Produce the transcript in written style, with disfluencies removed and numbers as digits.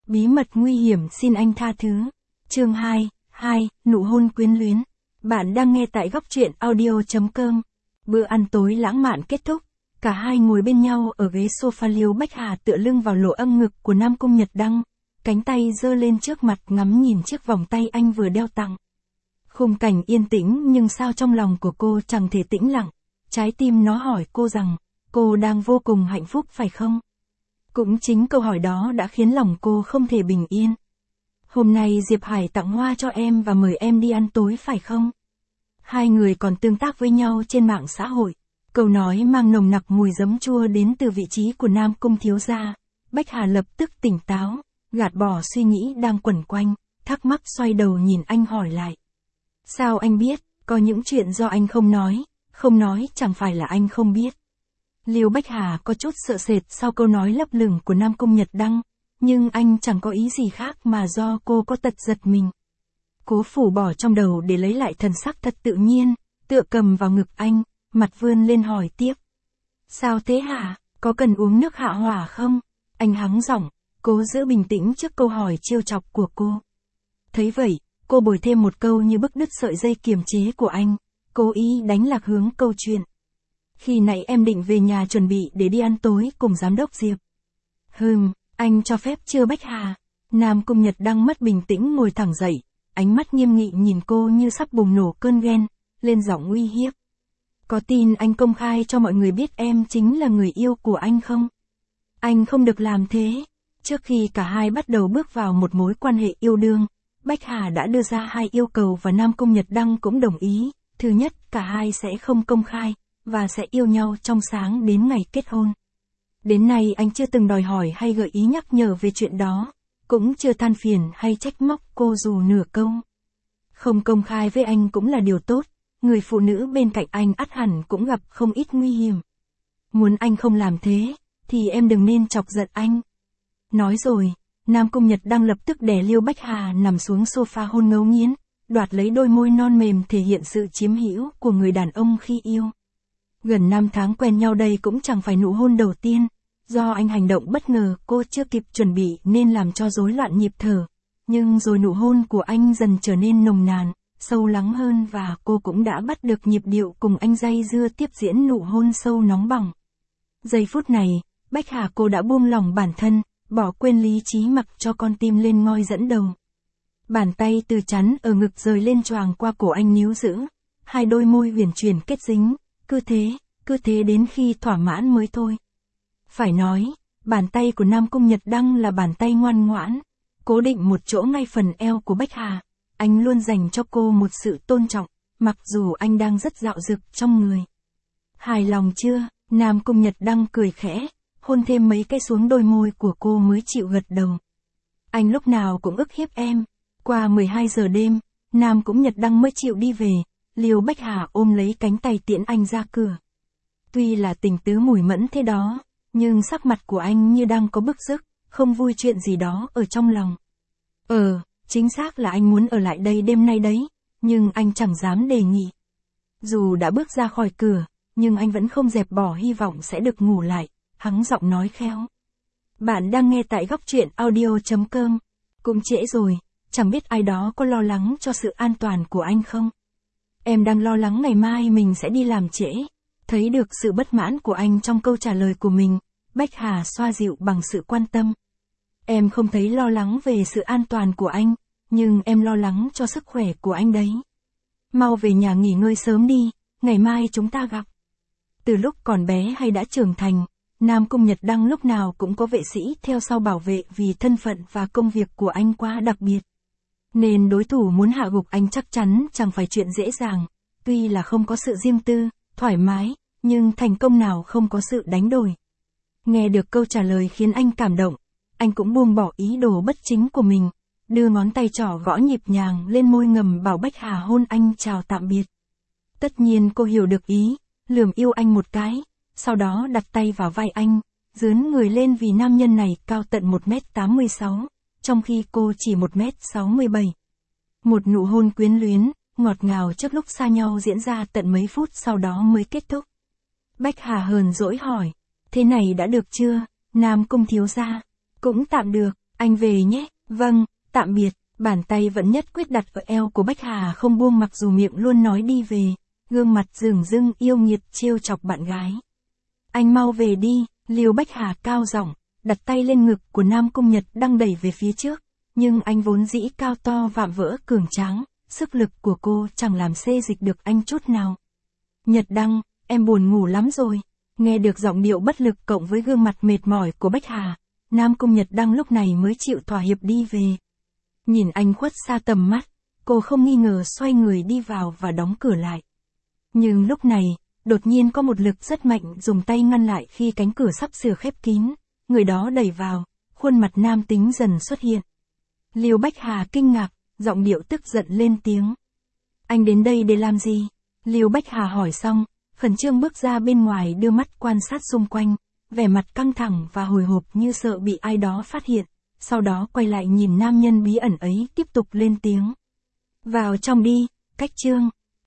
Bí mật nguy hiểm xin anh tha thứ. Chương 2, nụ hôn quyến luyến. Bạn đang nghe tại góc truyện audio.com. Bữa ăn tối lãng mạn kết thúc, cả hai ngồi bên nhau ở ghế sofa. Liêu Bách Hà tựa lưng vào lỗ âm ngực của Nam Cung Nhật Đăng, cánh tay giơ lên trước mặt ngắm nhìn chiếc vòng tay anh vừa đeo tặng. Khung cảnh yên tĩnh nhưng sao trong lòng của cô chẳng thể tĩnh lặng, trái tim nó hỏi cô rằng, cô đang vô cùng hạnh phúc phải không? Cũng chính câu hỏi đó đã khiến lòng cô không thể bình yên. Hôm nay Diệp Hải tặng hoa cho em và mời em đi ăn tối phải không? Hai người còn tương tác với nhau trên mạng xã hội. Câu nói mang nồng nặc mùi giấm chua đến từ vị trí của Nam Cung thiếu gia. Bách Hà lập tức tỉnh táo, gạt bỏ suy nghĩ đang quẩn quanh, thắc mắc xoay đầu nhìn anh hỏi lại. Sao anh biết, có những chuyện do anh không nói chẳng phải là anh không biết. Liêu Bách Hà có chút sợ sệt sau câu nói lấp lửng của Nam Cung Nhật Đăng, nhưng anh chẳng có ý gì khác mà do cô có tật giật mình. Cố phủ bỏ trong đầu để lấy lại thần sắc thật tự nhiên, tựa cầm vào ngực anh, mặt vươn lên hỏi tiếp. Sao thế hả, có cần uống nước hạ hỏa không? Anh hắng giọng, cố giữ bình tĩnh trước câu hỏi trêu chọc của cô. Thấy vậy, cô bồi thêm một câu như bức đứt sợi dây kiềm chế của anh, cố ý đánh lạc hướng câu chuyện. Khi nãy em định về nhà chuẩn bị để đi ăn tối cùng giám đốc Diệp. Anh cho phép chưa Bách Hà? Nam Cung Nhật Đăng mất bình tĩnh ngồi thẳng dậy, ánh mắt nghiêm nghị nhìn cô như sắp bùng nổ cơn ghen, lên giọng uy hiếp. Có tin anh công khai cho mọi người biết em chính là người yêu của anh không? Anh không được làm thế. Trước khi cả hai bắt đầu bước vào một mối quan hệ yêu đương, Bách Hà đã đưa ra hai yêu cầu và Nam Cung Nhật Đăng cũng đồng ý. Thứ nhất, cả hai sẽ không công khai, và sẽ yêu nhau trong sáng đến ngày kết hôn. Đến nay anh chưa từng đòi hỏi hay gợi ý nhắc nhở về chuyện đó, cũng chưa than phiền hay trách móc cô dù nửa câu. Không công khai với anh cũng là điều tốt, người phụ nữ bên cạnh anh ắt hẳn cũng gặp không ít nguy hiểm. Muốn anh không làm thế, thì em đừng nên chọc giận anh. Nói rồi, Nam Cung Nhật Đăng lập tức đè Liêu Bách Hà nằm xuống sofa hôn ngấu nghiến, đoạt lấy đôi môi non mềm thể hiện sự chiếm hữu của người đàn ông khi yêu. Gần 5 tháng quen nhau đây cũng chẳng phải nụ hôn đầu tiên, do anh hành động bất ngờ cô chưa kịp chuẩn bị nên làm cho rối loạn nhịp thở, nhưng rồi nụ hôn của anh dần trở nên nồng nàn, sâu lắng hơn và cô cũng đã bắt được nhịp điệu cùng anh day dưa tiếp diễn nụ hôn sâu nóng bỏng. Giây phút này, Bách Hà cô đã buông lỏng bản thân, bỏ quên lý trí mặc cho con tim lên ngôi dẫn đầu. Bàn tay từ chắn ở ngực rời lên choàng qua cổ anh níu giữ, hai đôi môi huyền chuyển kết dính, cứ thế đến khi thỏa mãn mới thôi. Phải nói, bàn tay của Nam Cung Nhật Đăng là bàn tay ngoan ngoãn, cố định một chỗ ngay phần eo của Bách Hà, anh luôn dành cho cô một sự tôn trọng, mặc dù anh đang rất dạo dực trong người. Hài lòng chưa? Nam Cung Nhật Đăng cười khẽ, hôn thêm mấy cái xuống đôi môi của cô mới chịu gật đầu. Anh lúc nào cũng ức hiếp em. Qua 12 giờ đêm, Nam Cung Nhật Đăng mới chịu đi về, Liêu Bách Hà ôm lấy cánh tay tiễn anh ra cửa. Tuy là tình tứ mùi mẫn thế đó, nhưng sắc mặt của anh như đang có bức rứt, không vui chuyện gì đó ở trong lòng. Chính xác là anh muốn ở lại đây đêm nay đấy, nhưng anh chẳng dám đề nghị. Dù đã bước ra khỏi cửa, nhưng anh vẫn không dẹp bỏ hy vọng sẽ được ngủ lại, hắng giọng nói khéo. Bạn đang nghe tại góc truyện audio.com. Cũng trễ rồi, chẳng biết ai đó có lo lắng cho sự an toàn của anh không? Em đang lo lắng ngày mai mình sẽ đi làm trễ. Thấy được sự bất mãn của anh trong câu trả lời của mình, Bách Hà xoa dịu bằng sự quan tâm. Em không thấy lo lắng về sự an toàn của anh, nhưng em lo lắng cho sức khỏe của anh đấy. Mau về nhà nghỉ ngơi sớm đi, ngày mai chúng ta gặp. Từ lúc còn bé hay đã trưởng thành, Nam Cung Nhật Đăng lúc nào cũng có vệ sĩ theo sau bảo vệ vì thân phận và công việc của anh quá đặc biệt. Nên đối thủ muốn hạ gục anh chắc chắn chẳng phải chuyện dễ dàng, tuy là không có sự riêng tư, thoải mái, nhưng thành công nào không có sự đánh đổi. Nghe được câu trả lời khiến anh cảm động, anh cũng buông bỏ ý đồ bất chính của mình, đưa ngón tay trỏ gõ nhịp nhàng lên môi ngầm bảo Bách Hà hôn anh chào tạm biệt. Tất nhiên cô hiểu được ý, lườm yêu anh một cái, sau đó đặt tay vào vai anh, dướn người lên vì nam nhân này cao tận 1m86, trong khi cô chỉ 1m67. Một nụ hôn quyến luyến, ngọt ngào trước lúc xa nhau diễn ra tận mấy phút sau đó mới kết thúc. Bách Hà hờn dỗi hỏi, thế này đã được chưa, Nam Cung thiếu gia? Cũng tạm được, Anh về nhé, vâng, tạm biệt. Bàn tay vẫn nhất quyết đặt ở eo của Bách Hà không buông mặc dù miệng luôn nói đi về, gương mặt dửng dưng yêu nghiệt trêu chọc bạn gái. Anh mau về đi, Liêu Bách Hà cao giọng, đặt tay lên ngực của Nam Cung Nhật đang đẩy về phía trước, nhưng anh vốn dĩ cao to vạm vỡ cường tráng, sức lực của cô chẳng làm xê dịch được anh chút nào. Nhật Đăng, em buồn ngủ lắm rồi. Nghe được giọng điệu bất lực cộng với gương mặt mệt mỏi của Bách Hà, Nam Cung Nhật Đăng lúc này mới chịu thỏa hiệp đi về. Nhìn anh khuất xa tầm mắt, cô không nghi ngờ xoay người đi vào và đóng cửa lại. Nhưng lúc này, đột nhiên có một lực rất mạnh dùng tay ngăn lại khi cánh cửa sắp sửa khép kín, người đó đẩy vào, khuôn mặt nam tính dần xuất hiện. Liêu Bách Hà kinh ngạc, giọng điệu tức giận lên tiếng. Anh đến đây để làm gì? Liêu Bách Hà hỏi xong, khẩn trương bước ra bên ngoài đưa mắt quan sát xung quanh, vẻ mặt căng thẳng và hồi hộp như sợ bị ai đó phát hiện, sau đó quay lại nhìn nam nhân bí ẩn ấy tiếp tục lên tiếng. Vào trong đi, Cách Trương.